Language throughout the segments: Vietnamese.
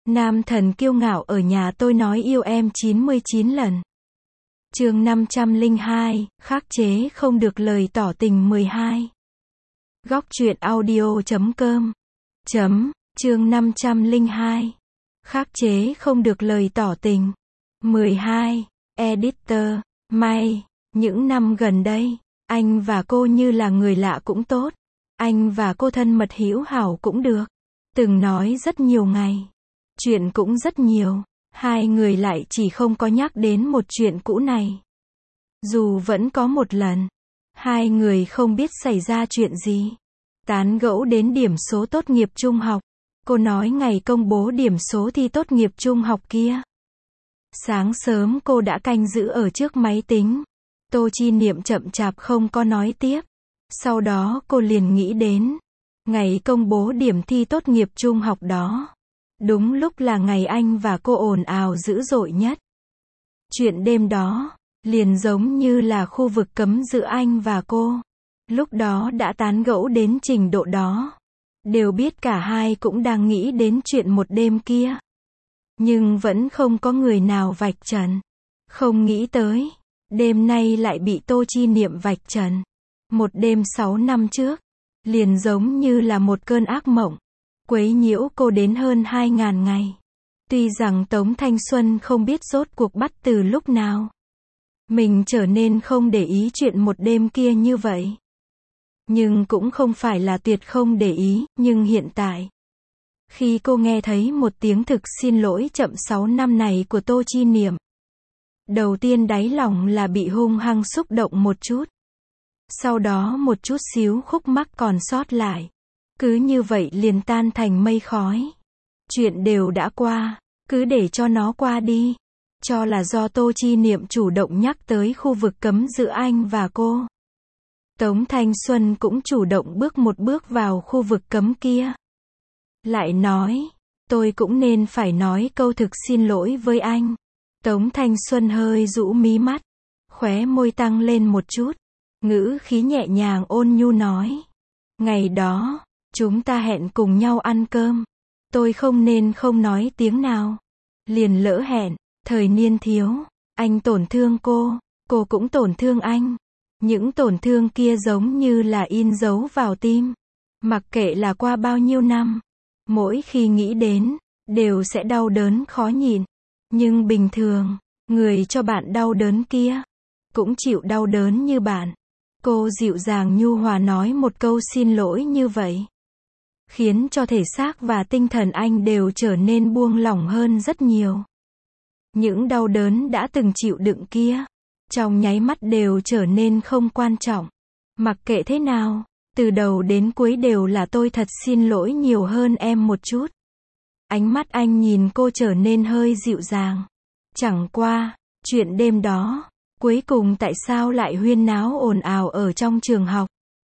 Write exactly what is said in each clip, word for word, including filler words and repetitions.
Nam thần kiêu ngạo ở nhà tôi nói yêu em chín mươi chín lần. Chương năm trăm lẻ hai, khắc chế không được lời tỏ tình mười hai. Góc truyện audio chấm com. Chấm, chương năm trăm lẻ hai. Khắc chế không được lời tỏ tình. mười hai. Editor, May, những năm gần đây, anh và cô như là người lạ cũng tốt. Anh và cô thân mật hữu hảo cũng được. Từng nói rất nhiều ngày. Chuyện cũng rất nhiều. Hai người lại chỉ không có nhắc đến một chuyện cũ này. Dù vẫn có một lần. Hai người không biết xảy ra chuyện gì. Tán gẫu đến điểm số tốt nghiệp trung học. Cô nói ngày công bố điểm số thi tốt nghiệp trung học kia. Sáng sớm cô đã canh giữ ở trước máy tính. Tô Chi Niệm chậm chạp không có nói tiếp. Sau đó cô liền nghĩ đến. Ngày công bố điểm thi tốt nghiệp trung học đó. Đúng lúc là ngày anh và cô ồn ào dữ dội nhất. Chuyện đêm đó, liền giống như là khu vực cấm giữa anh và cô. Lúc đó đã tán gẫu đến trình độ đó. Đều biết cả hai cũng đang nghĩ đến chuyện một đêm kia. Nhưng vẫn không có người nào vạch trần. Không nghĩ tới, đêm nay lại bị Tô Chi Niệm vạch trần. Một đêm sáu năm trước, liền giống như là một cơn ác mộng. Quấy nhiễu cô đến hơn hai ngàn ngày. Tuy rằng Tống Thanh Xuân không biết rốt cuộc bắt từ lúc nào. Mình trở nên không để ý chuyện một đêm kia như vậy. Nhưng cũng không phải là tuyệt không để ý, nhưng hiện tại. Khi cô nghe thấy một tiếng thực xin lỗi chậm sáu năm này của Tô Chi Niệm. Đầu tiên đáy lòng là bị hung hăng xúc động một chút. Sau đó một chút xíu khúc mắc còn sót lại. Cứ như vậy liền tan thành mây khói. Chuyện đều đã qua, cứ để cho nó qua đi. Cho là do Tô Chi Niệm chủ động nhắc tới khu vực cấm giữa anh và cô. Tống Thanh Xuân cũng chủ động bước một bước vào khu vực cấm kia. Lại nói, tôi cũng nên phải nói câu thực xin lỗi với anh. Tống Thanh Xuân hơi rũ mí mắt, khóe môi tăng lên một chút. Ngữ khí nhẹ nhàng ôn nhu nói. Ngày đó, chúng ta hẹn cùng nhau ăn cơm. Tôi không nên không nói tiếng nào. Liền lỡ hẹn, thời niên thiếu. Anh tổn thương cô, cô cũng tổn thương anh. Những tổn thương kia giống như là in dấu vào tim. Mặc kệ là qua bao nhiêu năm. Mỗi khi nghĩ đến, đều sẽ đau đớn khó nhịn. Nhưng bình thường, người cho bạn đau đớn kia, cũng chịu đau đớn như bạn. Cô dịu dàng nhu hòa nói một câu xin lỗi như vậy. Khiến cho thể xác và tinh thần anh đều trở nên buông lỏng hơn rất nhiều. Những đau đớn đã từng chịu đựng kia, trong nháy mắt đều trở nên không quan trọng. Mặc kệ thế nào, từ đầu đến cuối đều là tôi thật xin lỗi nhiều hơn em một chút. Ánh mắt anh nhìn cô trở nên hơi dịu dàng. Chẳng qua, chuyện đêm đó, cuối cùng tại sao lại huyên náo ồn ào ở trong trường học?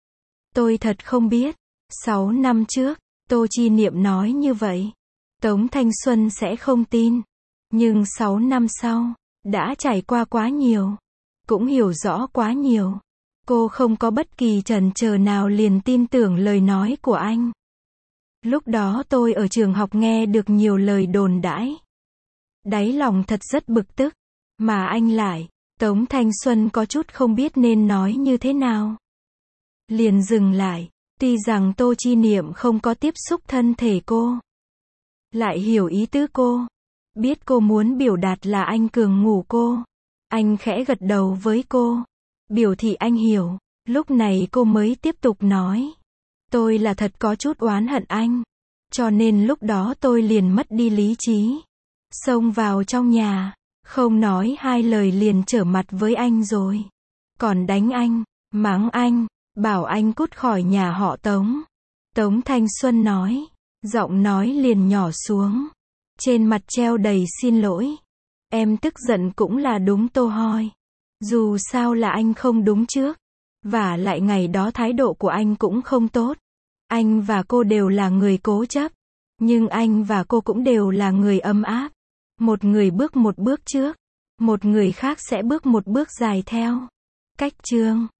Tôi thật không biết. Sáu năm trước, Tô Chi Niệm nói như vậy. Tống Thanh Xuân sẽ không tin. Nhưng sáu năm sau, đã trải qua quá nhiều. Cũng hiểu rõ quá nhiều. Cô không có bất kỳ chần chờ nào liền tin tưởng lời nói của anh. Lúc đó tôi ở trường học nghe được nhiều lời đồn đãi. Đáy lòng thật rất bực tức. Mà anh lại, Tống Thanh Xuân có chút không biết nên nói như thế nào. Liền dừng lại. Tuy rằng Tô Chi Niệm không có tiếp xúc thân thể cô. Lại hiểu ý tứ cô. Biết cô muốn biểu đạt là anh cường ngủ cô. Anh khẽ gật đầu với cô. Biểu thị anh hiểu. Lúc này cô mới tiếp tục nói. Tôi là thật có chút oán hận anh. Cho nên lúc đó tôi liền mất đi lý trí. Xông vào trong nhà. Không nói hai lời liền trở mặt với anh rồi. Còn đánh anh, mắng anh, bảo anh cút khỏi nhà họ Tống. Tống Thanh Xuân nói. Giọng nói liền nhỏ xuống. Trên mặt treo đầy xin lỗi. Em tức giận cũng là đúng Tô Hoi. Dù sao là anh không đúng trước. Và lại ngày đó thái độ của anh cũng không tốt. Anh và cô đều là người cố chấp. Nhưng anh và cô cũng đều là người ấm áp. Một người bước một bước trước. Một người khác sẽ bước một bước dài theo. Cách chương